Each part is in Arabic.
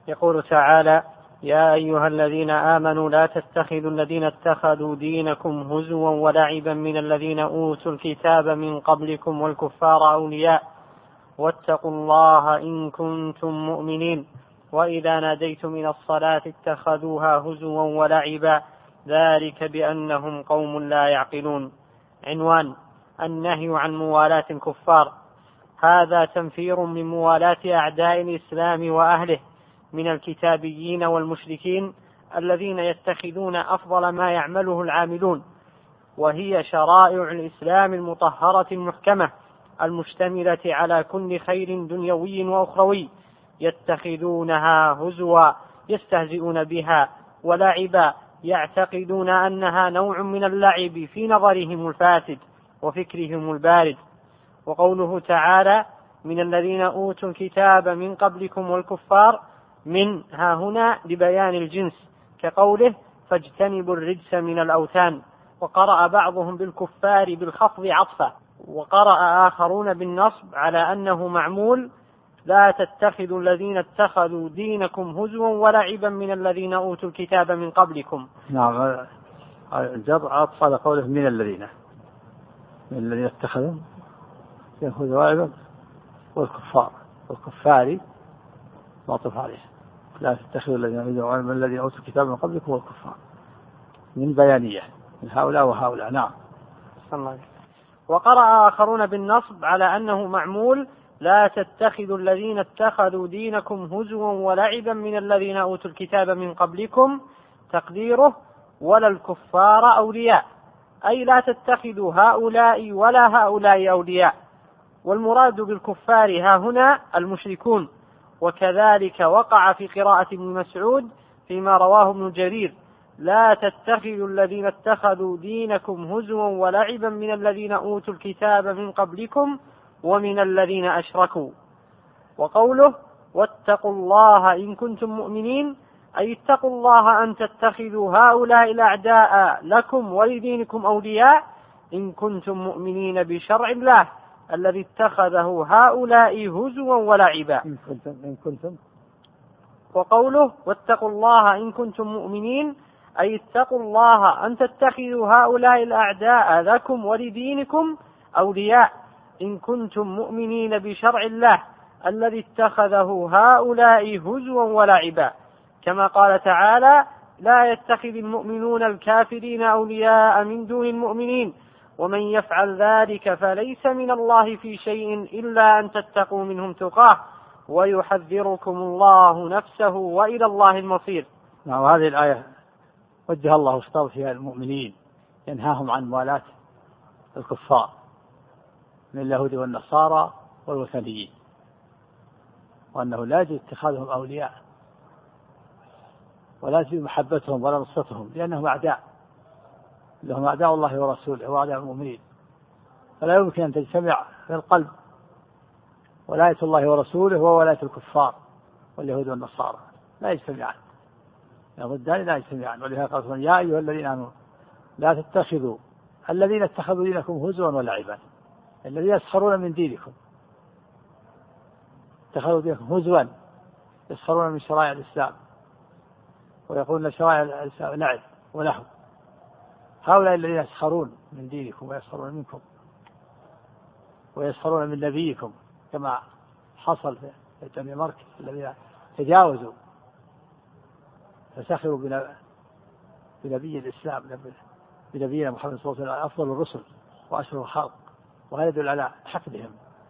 يقول تعالى: يا أيها الذين آمنوا لا تتخذوا الذين اتخذوا دينكم هزوا ولعبا من الذين أوتوا الكتاب من قبلكم والكفار أولياء واتقوا الله إن كنتم مؤمنين وإذا ناديتم إلى الصلاة اتخذوها هزوا ولعبا ذلك بأنهم قوم لا يعقلون. عنوان: النهي عن موالاة الكفار. هذا تنفير من موالاة أعداء الإسلام وأهله من الكتابيين والمشركين الذين يتخذون أفضل ما يعمله العاملون، وهي شرائع الإسلام المطهرة المحكمة المشتملة على كل خير دنيوي وأخروي، يتخذونها هزوا يستهزئون بها، ولعبا يعتقدون أنها نوع من اللعب في نظرهم الفاسد وفكرهم البارد. وقوله تعالى: من الذين أوتوا الكتاب من قبلكم والكفار، من ها هنا لبيان الجنس، كقوله: فاجتنبوا الرجس من الأوثان. وقرأ بعضهم بالكفار بالخفض عطفا، وقرأ آخرون بالنصب على أنه معمول: لا تتخذوا الذين اتخذوا دينكم هزوا ولعبا من الذين أوتوا الكتاب من قبلكم. نعم، الجر عطف على قوله من الذين اتخذوا هزوا ولعبا، والكفار معطوف عليه. لا تتخذوا الذين أوتوا الكتاب من قبلكم والكفار، من بيانية من هؤلاء وهؤلاء. نعم. وقرأ آخرون بالنصب على أنه معمول: لا تتخذوا الذين اتخذوا دينكم هزوا ولعبا من الذين أوتوا الكتاب من قبلكم، تقديره: ولا الكفار أولياء، أي لا تتخذوا هؤلاء ولا هؤلاء أولياء. والمراد بالكفار ها هنا المشركون. وكذلك وقع في قراءة ابن مسعود فيما رواه ابن جرير: لا تتخذوا الذين اتخذوا دينكم هزوا ولعبا من الذين أوتوا الكتاب من قبلكم ومن الذين أشركوا. وقوله: واتقوا الله إن كنتم مؤمنين، أي اتقوا الله أن تتخذوا هؤلاء الأعداء لكم ولدينكم أولياء إن كنتم مؤمنين بشرع الله الذي اتخذه هؤلاء هزوا ولعبا. إن كنتم. وقوله: واتقوا الله إن كنتم مؤمنين، أي اتقوا الله أن تتخذوا هؤلاء الأعداء لكم ولدينكم أولياء إن كنتم مؤمنين بشرع الله الذي اتخذه هؤلاء هزوا ولعبا، كما قال تعالى: لا يتخذ المؤمنون الكافرين أولياء من دون المؤمنين ومن يفعل ذلك فليس من الله في شيء إلا أن تتقوا منهم تقاه ويحذركم الله نفسه وإلى الله المصير. وهذه الآية وجه الله خطابه فيها المؤمنين، ينهاهم عن موالاة الكفار من اليهود والنصارى والوثنيين، وأنه لا يجوز اتخاذهم أولياء ولا يجوز محبتهم ولا نصرتهم، لأنهم أعداء لهم، أعداء الله ورسوله وأعداء المؤمنين، فلا يمكن أن تجتمع في القلب ولاية الله ورسوله وولاية الكفار واليهود والنصارى، لا يجتمعان، ضدان لا يجتمعان. ولهذا قال: يا أيها الذين آمنوا لا تتخذوا الذين اتخذوا دينكم هزوا ولعبا، الذين يسخرون من دينكم، اتخذوا دينكم هزوا، يسخرون من شرائع الإسلام ويقولون شرائع الإسلام لعب ولهو. هؤلاء الذين يسخرون من دينكم ويسخرون منكم ويسخرون من نبيكم، كما حصل في جميع مركز الذين تجاوزوا فسخروا بنبي الإسلام، بنبينا محمد صلى الله عليه وسلم أفضل الرسل وأشرف الخلق، وهذا يدل على حقدهم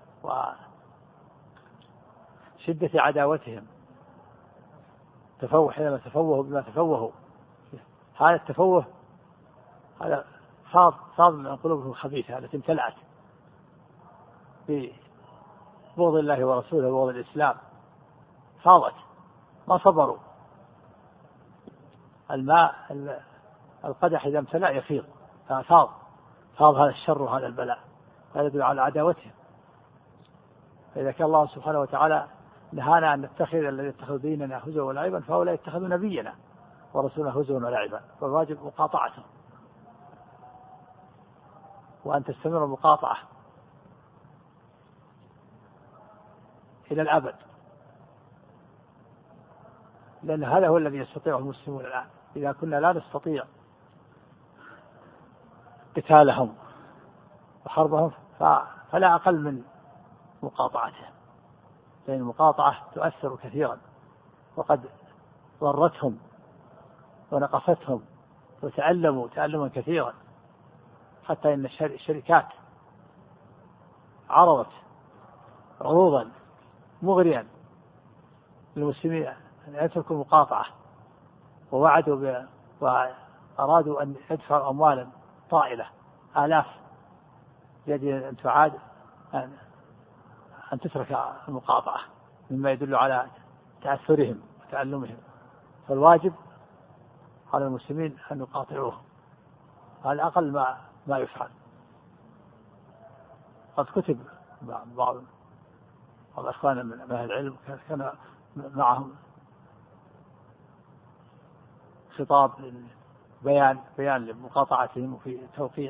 وشدة عداوتهم، تفوه حينما تفوهوا بما تفوهوا. هذا التفوه هذا صار من قلوبهم الخبيثة التي امتلأت ببغض الله ورسوله وبغض الإسلام، فاضت، ما صبروا. الماء القدح إذا امتلأ يفيض، فاض هذا الشر وهذا البلاء، هذا يدل على عداوتهم. فإذا كان الله سبحانه وتعالى نهانا أن نتخذ الذي اتخذوا ديننا هزوا ولعبا، فهؤلاء اتخذوا نبينا ورسوله هزوا ولعبا، فالواجب مقاطعتهم وأن تستمر المقاطعة إلى الأبد. لأن هذا هو الذي يستطيعه المسلمون الآن. إذا كنا لا نستطيع قتالهم وحربهم فلا أقل من مقاطعتهم، لأن المقاطعة تؤثر كثيرا، وقد ضرتهم ونقصتهم وتألموا تألما كثيرا، حتى إن الشركات عرضت عروضا مغريا للمسلمين أن يتركوا المقاطعة، وأرادوا أن يدفعوا أموالا طائلة آلاف يجب أن تعاد أن تترك المقاطعة، مما يدل على تأثرهم وتألمهم. فالواجب على المسلمين أن يقاطعوه، هذا أقل ما يفعل. قد كتب بعض أخواننا من أهل العلم كان معهم خطاب بيان لمقاطعتهم وفي توقيع،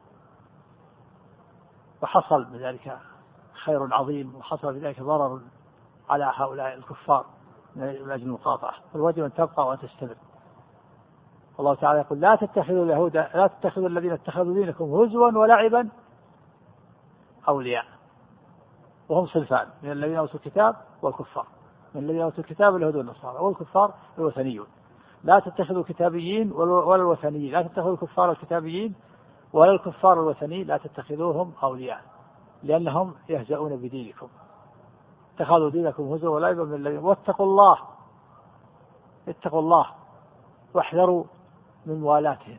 وحصل بذلك خير عظيم، وحصل بذلك ضرر على هؤلاء الكفار من أجل المقاطعة، والواجب أن تبقى وأن تستمر. الله تعالى يقول لا تتخذوا الذين اتخذوا دينكم هزوا ولعبا أولياء، وهم صنفان من الذين أوتوا الكتاب والكفار، من الذين أوتوا الكتاب اليهود والنصارى، والكفار الوثنيون. لا تتخذوا كتابيين ولا الوثنيين، لا تتخذوا الكفار الكتابيين ولا الكفار الوثنيين، لا تتخذوهم أولياء لأنهم يهزؤون بدينكم. اتخذوا دينكم هزوا ولعبا من الذين، واتقوا الله، اتقوا الله واحذروا من موالاتهم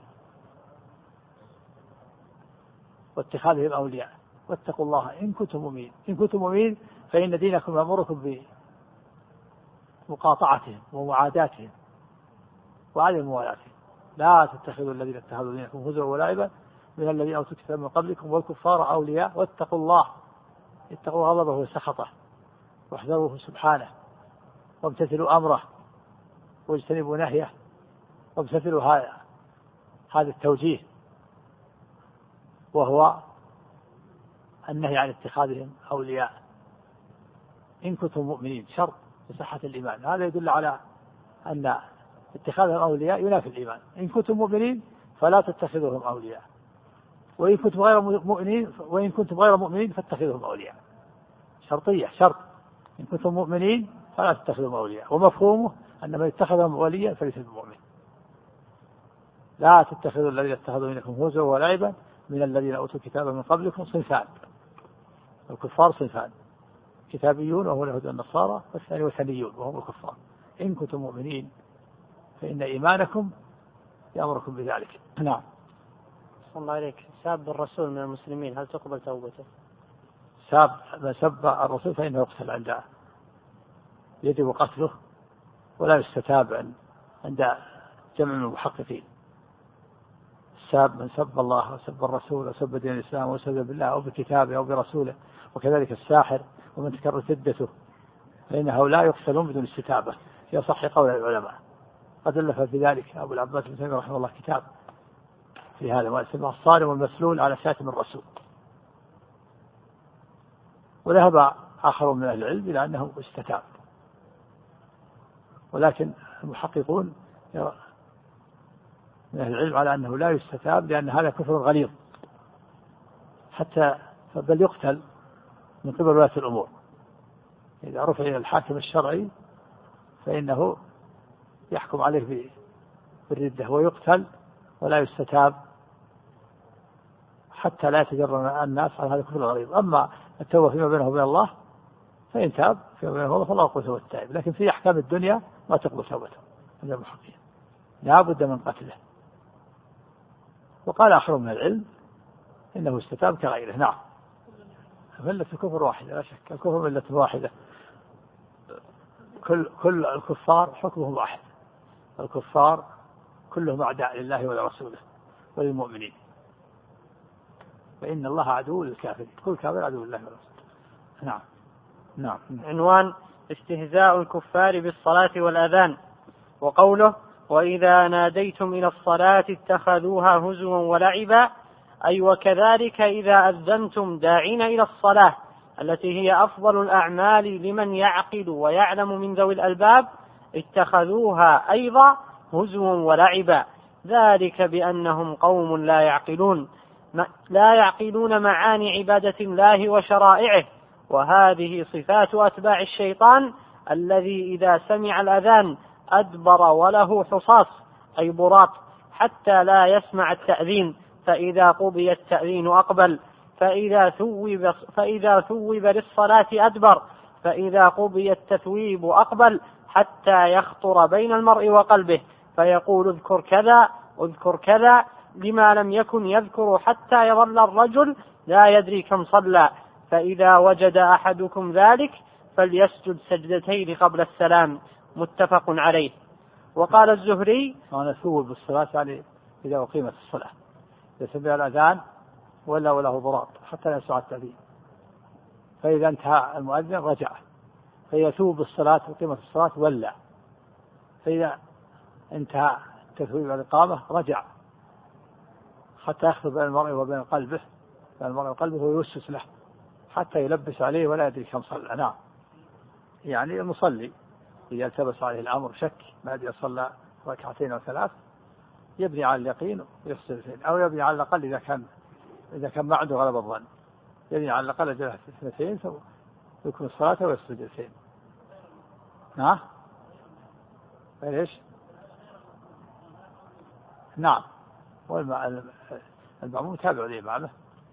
واتخاذهم أولياء، واتقوا الله إن كنتم مؤمنين. إن كنتم مؤمنين فإن دينكم يأمركم بمقاطعتهم ومعاداتهم وعدم موالاتهم. لا تتخذوا الذين اتخذوا دينكم هزوا ولعبا من الذين أوتوا الكتاب من قبلكم والكفار أولياء، واتقوا الله، اتقوا غضبه وسخطه واحذروه سبحانه، وامتثلوا أمره واجتنبوا نهيه، وامتثلوا هذا التوجيه، وهو النهي عن اتخاذهم أولياء إن كنتم مؤمنين، شرط لصحة الإيمان. هذا يدل على أن اتخاذهم أولياء ينافي الإيمان. إن كنتم مؤمنين فلا تتخذوهم أولياء، وإن كنتم غير مؤمنين فاتخذوهم أولياء. شرطية، شرط. إن كنتم مؤمنين فلا تتخذوهم أولياء، ومفهومه أن من اتخذهم وليا فليس بمؤمن. لا تتخذوا الذين اتخذوا منكم هزوا ولعبا من الذين أوتوا الكتاب من قبلكم صنفان، الكفار صنفان، كتابيون وهم اليهود والنصارى، والثاني وثنيون وهم الكفار. إن كنتم مؤمنين فإن إيمانكم يأمركم بذلك. نعم. صلى الله عليك. ساب الرسول من المسلمين هل تقبل توبته؟ ساب من سب الرسول فإنه يقتل يجب قتله ولا يستتاب عند جمع من المحققين. الساب من سب الله وسب الرسول وسب دين الإسلام وسب بالله أو بكتابه أو برسوله، وكذلك الساحر ومن تكررت ردته، فإن هؤلاء يقتلون بدون استتابة في صح قول العلماء. قد ألف في ذلك أبو العباس بن تيمية رحمه الله كتاب في هذا واسمه الصارم والمسلول على شاتم الرسول. وذهب آخرون من أهل العلم إلى أنه استتاب، ولكن المحققون من أهل العلم على أنه لا يستتاب، لأن هذا كفر غليظ حتى بل يقتل من قبل ولاة الأمور. إذا رفع إلى الحاكم الشرعي فإنه يحكم عليه بالردة ويقتل ولا يستتاب حتى لا يتجرأ الناس على هذا الكفر الغليظ. أما التوبة فيما بينه وبين الله فإن تاب فيما بينه وبين الله فالله يقبل التائب، لكن في أحكام الدنيا ما تقبل توبته عند المحققين، لا بد من قتله. وقال آخر من العلم إنه استتاب كغيره. نعم. ملة الكفر واحدة لا شك، الكفر ملة واحدة، كل الكفار حكمهم واحد، الكفار كلهم أعداء لله ولرسوله وللمؤمنين، فإن الله عدو للكافرين، كل كافر عدو لله ورسوله. نعم. نعم. عنوان: استهزاء الكفار بالصلاة والأذان. وقوله: وإذا ناديتم إلى الصلاة اتخذوها هزوا ولعبا، أي وكذلك إذا أذنتم داعين إلى الصلاة التي هي أفضل الأعمال لمن يعقل ويعلم من ذوي الألباب، اتخذوها أيضا هزوا ولعبا ذلك بأنهم قوم لا يعقلون معاني عبادة الله وشرائعه. وهذه صفات أتباع الشيطان الذي إذا سمع الأذان أدبر وله حصاص أي براط حتى لا يسمع التأذين، فإذا قضي التأذين أقبل، فإذا ثوب للصلاة أدبر، فإذا قضي التثويب أقبل، حتى يخطر بين المرء وقلبه فيقول اذكر كذا اذكر كذا، لما لم يكن يذكر حتى يظل الرجل لا يدري كم صلى. فإذا وجد أحدكم ذلك فليسجد سجدتين قبل السلام، متفق عليه. وقال الزهري: أنا ثوب بالصلاة يعني إذا أقيمت الصلاة، يسمع الأذان ولا وله براط حتى لا يسمع التأذين، فإذا انتهى المؤذن رجع، فإذا ثوب بالصلاة وقيمت الصلاة ولا، فإذا انتهى تثويب الإقامة رجع حتى يخطر بين المرء وبين قلبه، بين المرء وقلبه ويوسوس له حتى يلبس عليه ولا يدري كم صلى. نعم، يعني المصلي إذا التبس عليه الأمر شك ما أدري صلى ركعتين أو ثلاث يبني على اليقين ويفصل اثنين، أو يبني على الأقل إذا كان ما عنده غلب الظن يبني على الأقل جلسة اثنتين ثم يكون الصلاة ويسجد اثنين. ها؟ ليش؟ نعم، والمأموم تابع لإمامه،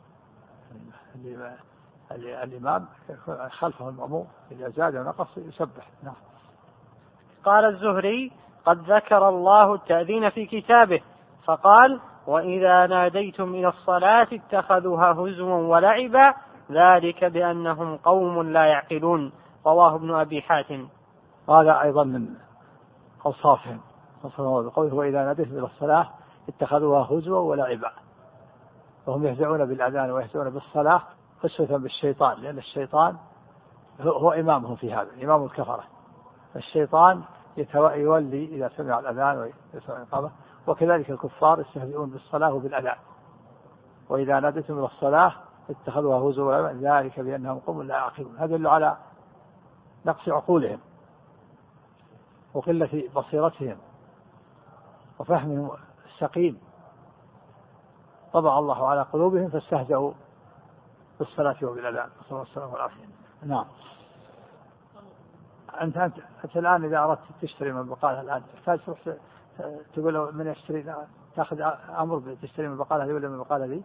الإمام خلفه المأموم إذا زاد ونقص يسبح. نعم. قال الزهري: قد ذكر الله التأذين في كتابه فقال: وإذا ناديتم إلى الصلاة اتخذوها هزوا ولعبا ذلك بأنهم قوم لا يعقلون. رواه ابن أبي حاتم. هذا أيضا من أوصافهم بقوله: وإذا ناديتم إلى الصلاة اتخذوها هزوا ولعبا، وهم يهزعون بالأذان ويهزعون بالصلاة خشية بالشيطان، لأن الشيطان هو إمامهم في هذا، إمام الكفرة. الشيطان يولي إذا سمع الأذان ويسمع الإقامة، وكذلك الكفار يستهزئون بالصلاة وبالأذان. وإذا ناديتم إلى الصلاة اتخذوها هزوا ولعبا ذلك بأنهم قوم لا يعقلون. هذا يدل على نقص عقولهم وقلة بصيرتهم وفهمهم السقيم، طبع الله على قلوبهم فاستهزأوا بالصلاة وبالأذان، صلى الله عليه وسلم. نعم. أنت الآن إذا أردت تشتري من البقالة الآن تحتاج تروح تقول له من يشتري، تأخذ أمر تشتري من البقالة هذه ولا من البقالة هذه؟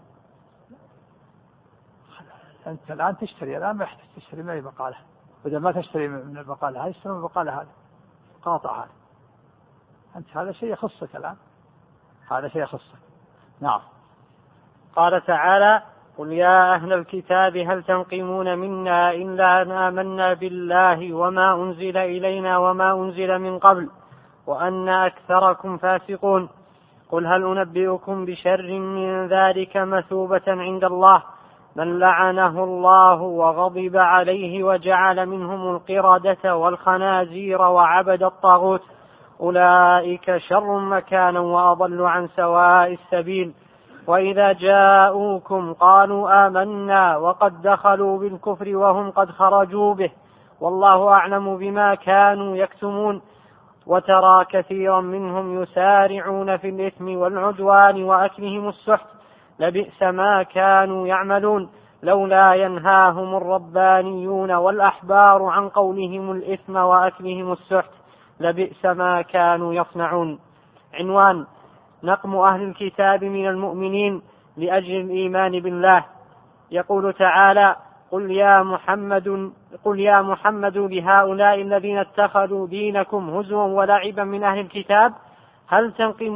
أنت الآن تشتري، الآن ما يحتاج تشتري من أي بقالة، بدل ما تشتري من البقالة هذه اشتري من البقالة هذه، قاطع هذا. أنت هذا شيء يخصك الآن، هذا شيء يخصك. نعم. قال تعالى: قل يا أهل الكتاب هل تنقمون منا إلا أن آمنا بالله وما أنزل إلينا وما أنزل من قبل وأن أكثركم فاسقون. قل هل أنبئكم بشر من ذلك مثوبة عند الله من لعنه الله وغضب عليه وجعل منهم القردة والخنازير وعبد الطاغوت أولئك شر مكانا وأضل عن سواء السبيل. وإذا جاءوكم قالوا آمنا وقد دخلوا بالكفر وهم قد خرجوا به والله أعلم بما كانوا يكتمون. وترى كثيرا منهم يسارعون في الإثم والعدوان وأكلهم السحت لبئس ما كانوا يعملون لولا ينهاهم الربانيون والأحبار عن قولهم الإثم وأكلهم السحت لبئس ما كانوا يصنعون. عنوان: نقم أهل الكتاب من المؤمنين لأجل الإيمان بالله. يقول تعالى: قل يا محمد لهؤلاء الذين اتخذوا دينكم هزوا ولعبا من أهل الكتاب هل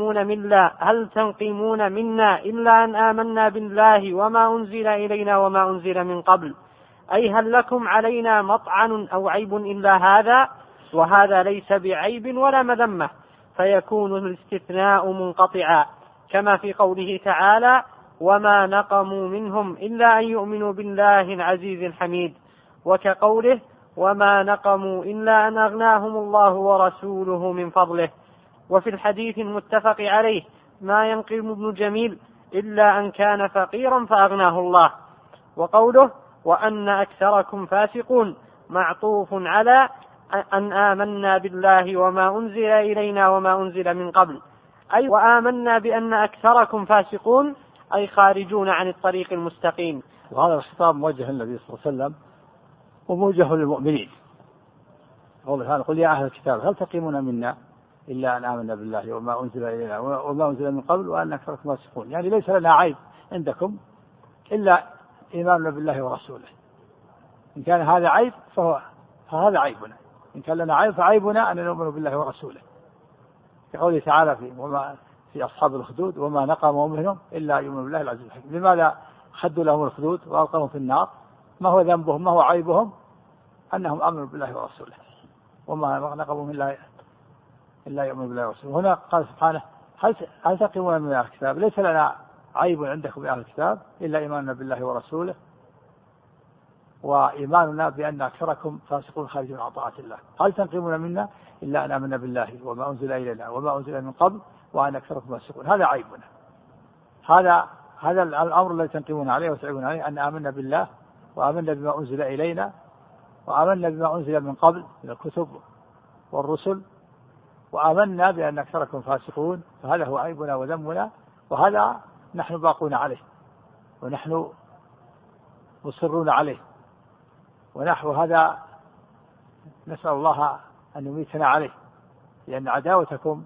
تنقمون منا إلا أن آمنا بالله وما أنزل إلينا وما أنزل من قبل، أي هل لكم علينا مطعن أو عيب إلا هذا؟ وهذا ليس بعيب ولا مذمة، فيكون الاستثناء منقطعا، كما في قوله تعالى: وما نقموا منهم إلا أن يؤمنوا بالله العزيز الحميد، وكقوله: وما نقموا إلا أن أغناهم الله ورسوله من فضله. وفي الحديث المتفق عليه: ما ينقم ابن جميل إلا أن كان فقيرا فأغناه الله. وقوله: وأن أكثركم فاسقون معطوف على أن آمنا بالله وما أنزل إلينا وما أنزل من قبل، أي وآمنا بأن أكثركم فاسقون، أي خارجون عن الطريق المستقيم. وهذا الخطاب موجه للنبي صلى الله عليه وسلم وموجه للمؤمنين. قل يا أهل الكتاب هل تقيمون منا إلا أن آمنا بالله وما أنزل إلينا وما أنزل من قبل وأن أكثركم فاسقون. يعني ليس لنا عيب عندكم إلا إيماننا بالله ورسوله. إن كان هذا عيب فهذا عيبنا، إن كان لنا عيب فعيبنا أن نؤمن بالله ورسوله. كقوله تعالى في أصحاب الخدود وما نقموا منهم إلا يؤمنوا بالله العزيز الحكيم. لماذا خدوا لهم الخدود وألقوهم في النار؟ ما هو ذنبهم، ما هو عيبهم؟ أنهم آمنوا بالله ورسوله، وما نقموا من الله إلا يؤمنوا بالله ورسوله. هنا قال سبحانه هل تقيمون من أهل الكتاب؟ ليس لنا عيب عندكم بأهل الكتاب إلا إيماننا بالله ورسوله وإيماننا بأن أكثركم فاسقون خارجون عن طاعة الله. هل تنقمون منا إلا أن آمنا بالله وما أنزل إلينا وما أنزل من قبل وأن أكثركم فاسقون. هذا عيبنا، هذا الأمر الذي تنقمون عليه وتعيبون عليه، أن آمنا بالله وآمنا بما أنزل إلينا وآمنا بما أنزل من قبل من الكتب والرسل وآمنا بأن أكثركم فاسقون. فهذا هو عيبنا وذمنا، وهذا نحن باقون عليه ونحن مصرون عليه، ونحو هذا نسأل الله أن يميتنا عليه، لأن عداوتكم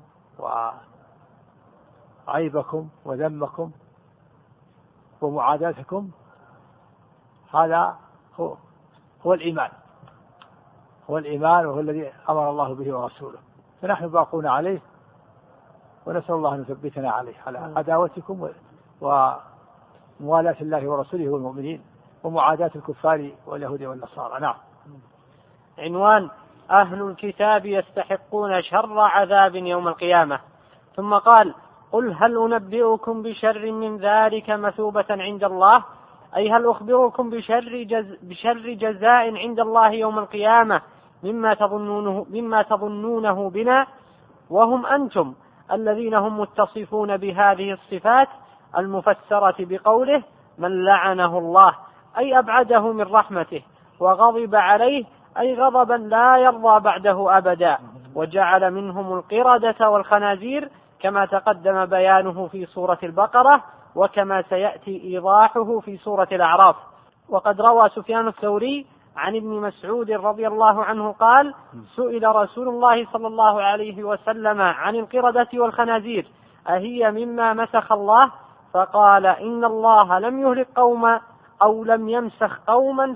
وعيبكم وذمكم ومعاداتكم هذا هو الإيمان وهو الذي أمر الله به ورسوله. فنحن باقون عليه ونسأل الله أن يثبتنا عليه على عداوتكم وموالاة الله ورسوله والمؤمنين ومعاداة الكفار واليهود والنصارى. نعم. عنوان: أهل الكتاب يستحقون شر عذاب يوم القيامة. ثم قال: قل هل أنبئكم بشر من ذلك مثوبة عند الله، أي هل أخبركم بشر جزاء عند الله يوم القيامة مما تظنونه بنا، وهم أنتم الذين هم متصفون بهذه الصفات المفسرة بقوله من لعنه الله، أي أبعده من رحمته، وغضب عليه، أي غضبا لا يرضى بعده أبدا، وجعل منهم القردة والخنازير كما تقدم بيانه في سورة البقرة وكما سيأتي إيضاحه في سورة الأعراف. وقد روى سفيان الثوري عن ابن مسعود رضي الله عنه قال: سئل رسول الله صلى الله عليه وسلم عن القردة والخنازير أهي مما مسخ الله؟ فقال: إن الله لم يهلك قوما أو لم يمسخ قوما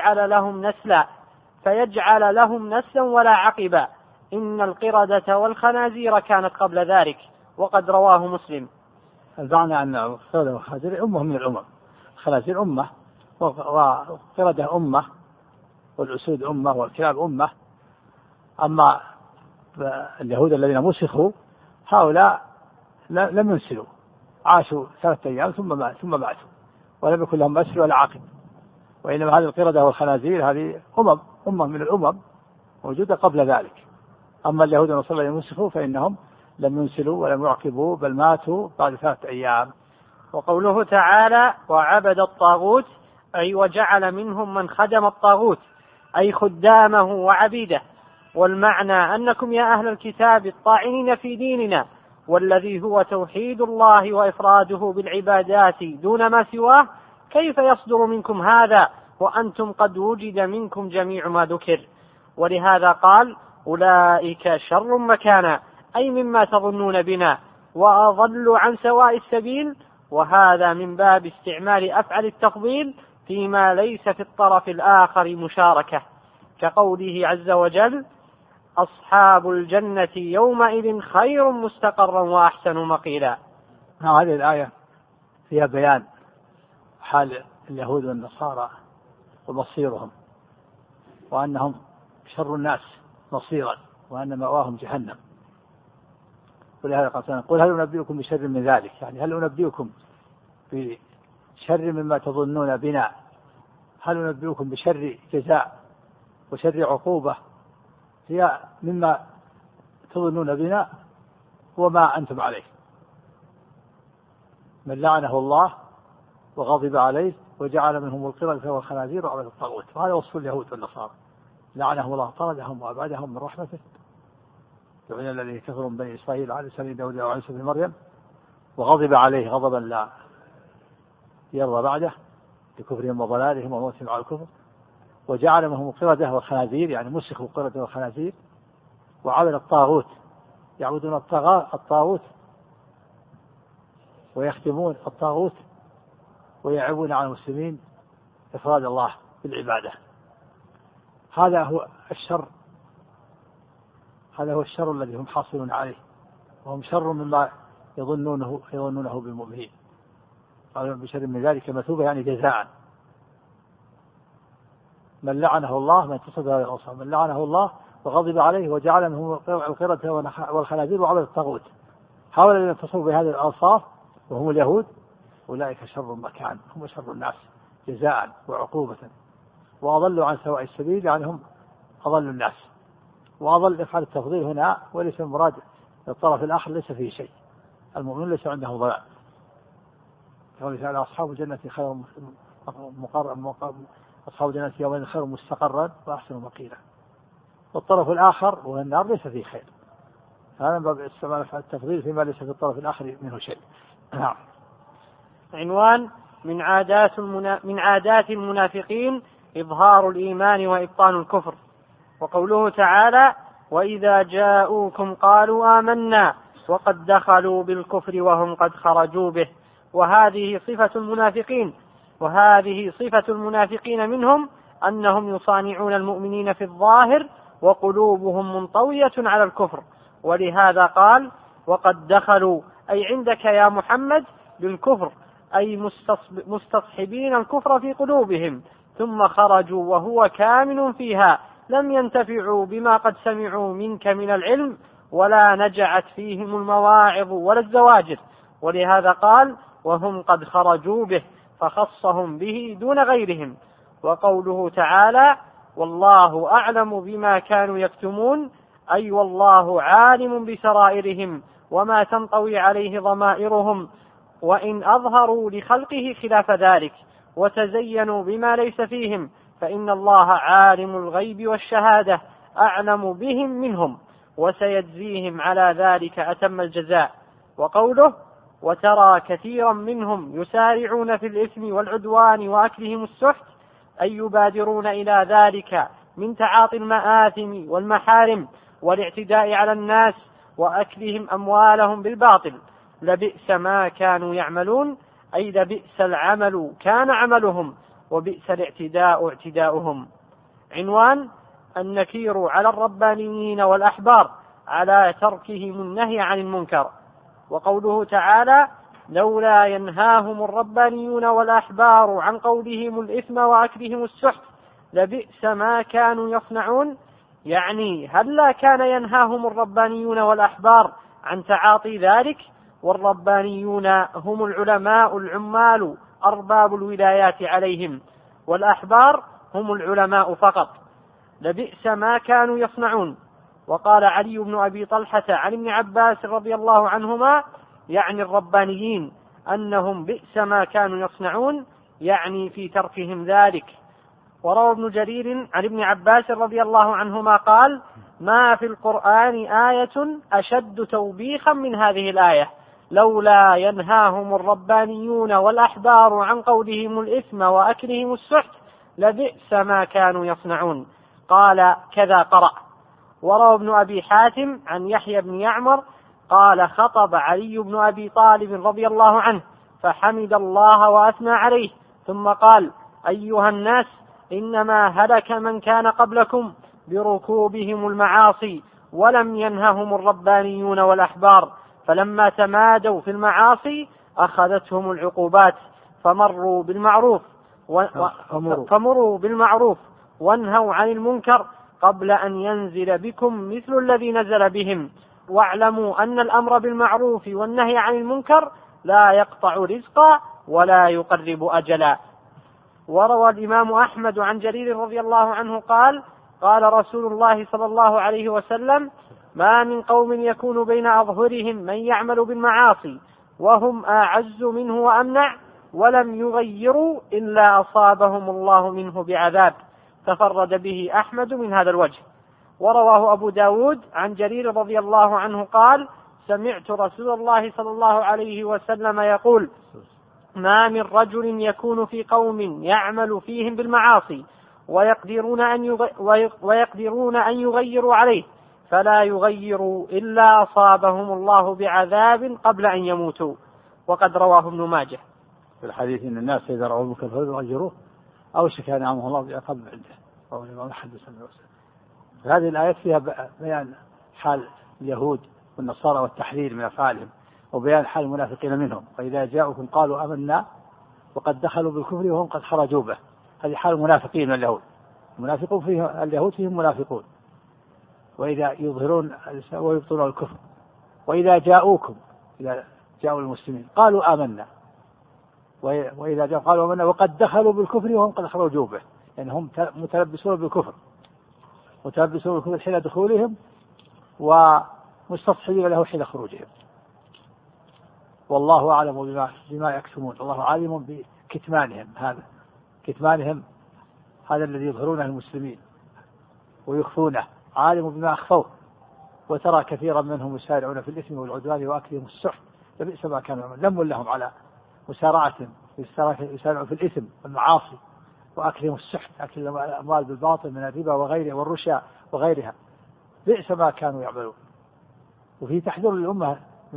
فيجعل لهم نسلا ولا عقبا، إن القردة والخنازير كانت قبل ذلك. وقد رواه مسلم. المعنى أن القردة والخنازير أمة من الأمم، الخنازير أمة والقردة أمة والأسود أمة والكلاب أمة. أما اليهود الذين مسخوا هؤلاء لم ينسلوا، عاشوا 3 أيام ثم ماتوا ولم يكن لهم أسر ولا عقب. وإنما هذه القردة والخنازير هذه أمة من الأمم موجودة قبل ذلك. أما اليهود والنصارى الذين مسخوا فإنهم لم ينسلوا ولم يعقبوا بل ماتوا بعد 3 أيام. وقوله تعالى: وعبد الطاغوت، أي وجعل منهم من خدم الطاغوت، أي خدامه وعبيده. والمعنى أنكم يا أهل الكتاب الطاعنين في ديننا، والذي هو توحيد الله وإفراده بالعبادات دون ما سواه، كيف يصدر منكم هذا وأنتم قد وجد منكم جميع ما ذكر؟ ولهذا قال: أولئك شر مكانا، أي مما تظنون بنا، وأضل عن سواء السبيل. وهذا من باب استعمال أفعل التفضيل فيما ليس في الطرف الآخر مشاركة، كقوله عز وجل: أصحاب الجنة يومئذ خير مستقرا وأحسن مقيلا. هذه الآية فيها بيان حال اليهود والنصارى ومصيرهم، وأنهم شر الناس مصيرا، وأن مأواهم جهنم. ولهذا قل هل أنبئكم بشر من ذلك، يعني هل أنبئكم بشر مما تظنون بنا، هل أنبئكم بشر جزاء وشر عقوبة هي مما تظنون بنا وما أنتم عليه. من لعنه الله وغضب عليه وجعل منهم القردة والخنازير وعبد الطاغوت. وهذا وصف اليهود والنصارى، لعنه الله طردهم وأبعدهم من رحمته. لعن الذين كفروا من بني إسرائيل على لسان داود وعيسى بن مريم وغضب عليه غضبا لا يرضى بعده لكفرهم وضلالهم وموتهم على الكفر، وجعل منهم القردة والخنازير، يعني مسخوا القردة والخنازير، وعبد الطاغوت، يعبدون الطاغوت ويختمون الطاغوت ويعيبون على المسلمين إفراد الله بالعبادة. هذا هو الشر الذي هم حاصلون عليه، وهم شر مما يظنونه بالمؤمنين. قالوا بشر من ذلك مثوبة، يعني جزاء. من لعنه الله، من تصد هذه الأوصاف، من لعنه الله وغضب عليه وجعل منهم القردة والخنازير وعبد الطاغوت. هؤلاء الذين اتصفوا بهذه الأوصاف وهم اليهود أولئك شر مكان، هم شر الناس جزاء وعقوبة، وأضلوا عن سواء السبيل، يعني هم أضل الناس. وأضل إفعال التفضيل هنا وليس المراد الطرف الآخر ليس فيه شيء، المؤمن ليس عنده ضلال. قال تعالى أصحاب الجنة خير أصحاب الجنة يومئذ خير مستقرا وأحسن مقيلا. والطرف الآخر وهو النار ليس فيه خير. هذا من باب استعمال التفضيل فيما ليس في الطرف الآخر منه شيء. عنوان من عادات المنافقين إظهار الإيمان وإبطان الكفر. وقوله تعالى: وإذا جاءوكم قالوا آمنا وقد دخلوا بالكفر وهم قد خرجوا به. وهذه صفة المنافقين منهم أنهم يصانعون المؤمنين في الظاهر وقلوبهم منطوية على الكفر. ولهذا قال: وقد دخلوا، أي عندك يا محمد، بالكفر، أي مستصحبين الكفر في قلوبهم، ثم خرجوا وهو كامن فيها، لم ينتفعوا بما قد سمعوا منك من العلم، ولا نجعت فيهم المواعظ ولا الزواجر. ولهذا قال: وهم قد خرجوا به، فخصهم به دون غيرهم. وقوله تعالى: والله أعلم بما كانوا يكتمون، أي والله عالم بسرائرهم وما تنطوي عليه ضمائرهم، وإن أظهروا لخلقه خلاف ذلك وتزينوا بما ليس فيهم، فإن الله عالم الغيب والشهادة أعلم بهم منهم، وسيجزيهم على ذلك أتم الجزاء. وقوله: وترى كثيرا منهم يسارعون في الإثم والعدوان وأكلهم السحت، أي يبادرون إلى ذلك من تعاطي المآثم والمحارم والاعتداء على الناس وأكلهم أموالهم بالباطل. لبئس ما كانوا يعملون، أي لبئس العمل كان عملهم، وبئس الاعتداء اعتداؤهم. عنوان النكير على الربانيين والأحبار على تركهم النهي عن المنكر. وقوله تعالى: لولا ينهاهم الربانيون والأحبار عن قولهم الإثم وأكلهم السحت لبئس ما كانوا يصنعون، يعني هلا كان ينهاهم الربانيون والأحبار عن تعاطي ذلك؟ والربانيون هم العلماء العمال أرباب الولايات عليهم، والأحبار هم العلماء فقط. لبئس ما كانوا يصنعون. وقال علي بن أبي طلحة عن ابن عباس رضي الله عنهما، يعني الربانيين، أنهم بئس ما كانوا يصنعون، يعني في تركهم ذلك. وروى ابن جرير عن ابن عباس رضي الله عنهما قال: ما في القرآن آية أشد توبيخا من هذه الآية: لولا ينهاهم الربانيون والأحبار عن قولهم الإثم وأكلهم السحت لبئس ما كانوا يصنعون. قال: كذا قرأ. وروى ابن أبي حاتم عن يحيى بن يعمر قال: خطب علي بن أبي طالب رضي الله عنه فحمد الله وأثنى عليه، ثم قال: أيها الناس، إنما هلك من كان قبلكم بركوبهم المعاصي، ولم ينههم الربانيون والأحبار، فلما تمادوا في المعاصي أخذتهم العقوبات، فمروا بالمعروف وانهوا عن المنكر قبل أن ينزل بكم مثل الذي نزل بهم. واعلموا أن الأمر بالمعروف والنهي عن المنكر لا يقطع رزقا ولا يقرب أجلا. وروى الإمام أحمد عن جرير رضي الله عنه قال: قال رسول الله صلى الله عليه وسلم: ما من قوم يكون بين أظهرهم من يعمل بالمعاصي وهم أعز منه وأمنع ولم يغيروا إلا أصابهم الله منه بعذاب. تفرد به أحمد من هذا الوجه. ورواه أبو داود عن جرير رضي الله عنه قال: سمعت رسول الله صلى الله عليه وسلم يقول: ما من رجل يكون في قوم يعمل فيهم بالمعاصي ويقدرون أن يغيروا عليه فلا يغيروا إلا أصابهم الله بعذاب قبل أن يموتوا. وقد رواه ابن ماجه. في الحديث إن الناس إذا رأوا المنكر فليغيروه أوشك أن ينعمه الله بعقاب عنده، رواه الإمام أحمد صلى الله عليه وسلم. هذه الآيات فيها بيان حال اليهود والنصارى والتحذير من أفعالهم، وبيان حال المنافقين منهم. وإذا جاءوكم قالوا آمنا وقد دخلوا بالكفر وهم قد خرجوا به. هذه حال المنافقين من اليهود. المنافقون فيه اليهود فيهم منافقون، وإذا يظهرون ويبطلون الكفر. وإذا جاءوكم، إذا جاءوا المسلمين قالوا آمنا، وإذا جاءوا قالوا آمنا وقد دخلوا بالكفر وهم قد خرجوا به، يعني هم متلبسون بالكفر، متلبسون بالكفر حين دخولهم ومستصحبين له حين خروجهم. والله أعلم بما يكتمون. الله عالم بكتمانهم، هذا كتمانهم هذا الذي يظهرونه المسلمين ويخفونه، عالم بما أخفوه. وترى كثيرا منهم يسارعون في الإثم والعدوان وأكلهم السحت فبئس ما كانوا يعملون. لم لهم على مسارعة يسارعون في الإثم والمعاصي وأكلهم السحت، أكل الأموال بالباطل من الربا وغيره والرشا وغيرها، بئس ما كانوا يعملون. وفي تحذير الأمة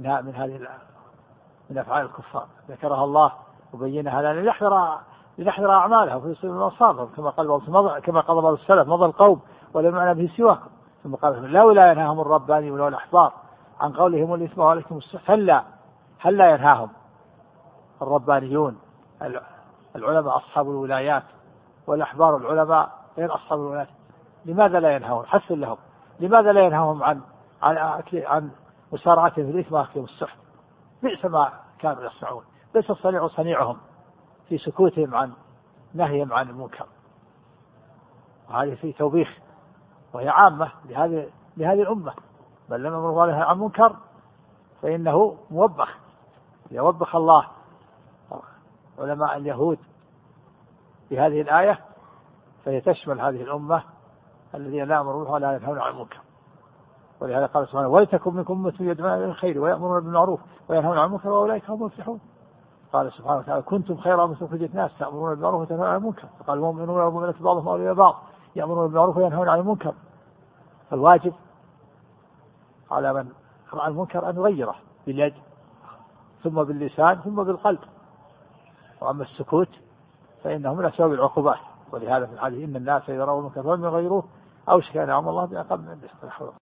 من أفعال الكفار ذكرها الله وبينها لنا لنحذر أعمالها وفي سبيل مصابهم، كما قال بعض السلف: مضى القوم ولم يعنى به سواكم. ثم قال: لا ينهاهم الرباني ولا الأحبار عن قولهم الإثم وعليكم السحت. هل لا ينهاهم الربانيون العلماء أصحاب الولايات والأحبار العلماء غير أصحاب الولايات؟ لماذا لا ينهاهم؟ حسن لهم. لماذا لا ينهاهم عن مسارعتهم في الإثم وأكلهم السحت؟ بئس ما كانوا يصنعون. بئس الصنيع صنيعهم في سكوتهم عن نهيهم عن المنكر. وهذه في توبيخ، وهي عامة لهذه الأمة. بل لما أمر الله عن منكر فإنه موبخ. يوبخ الله علماء اليهود بهذه الآية، فهي تشمل هذه الأمة الذين لا يأمرون ولا ينهون عن المنكر. ولهذا قال سبحانه: ولتكن منكم أمة يدعون إلى الخير ويأمرون بالمعروف وينهون عن المنكر وأولئك هم المفلحون. قال سبحانه وتعالى: كنتم خير أمة أخرجت الناس تأمرون بالمعروف وتنهون عن المنكر. فقال: المؤمنون والمؤمنات بعضهم أولياء بعض يأمرون بالمعروف وينهون عن المنكر. فالواجب على من رأى المنكر أن يغيره باليد ثم باللسان ثم بالقلب. وأما السكوت فإنه من أسباب العقوبات. ولهذا في الحديث: إن الناس إذا رأوا المنكر فلم يغيروه أوشك أن ينعم الله بعقاب عنده.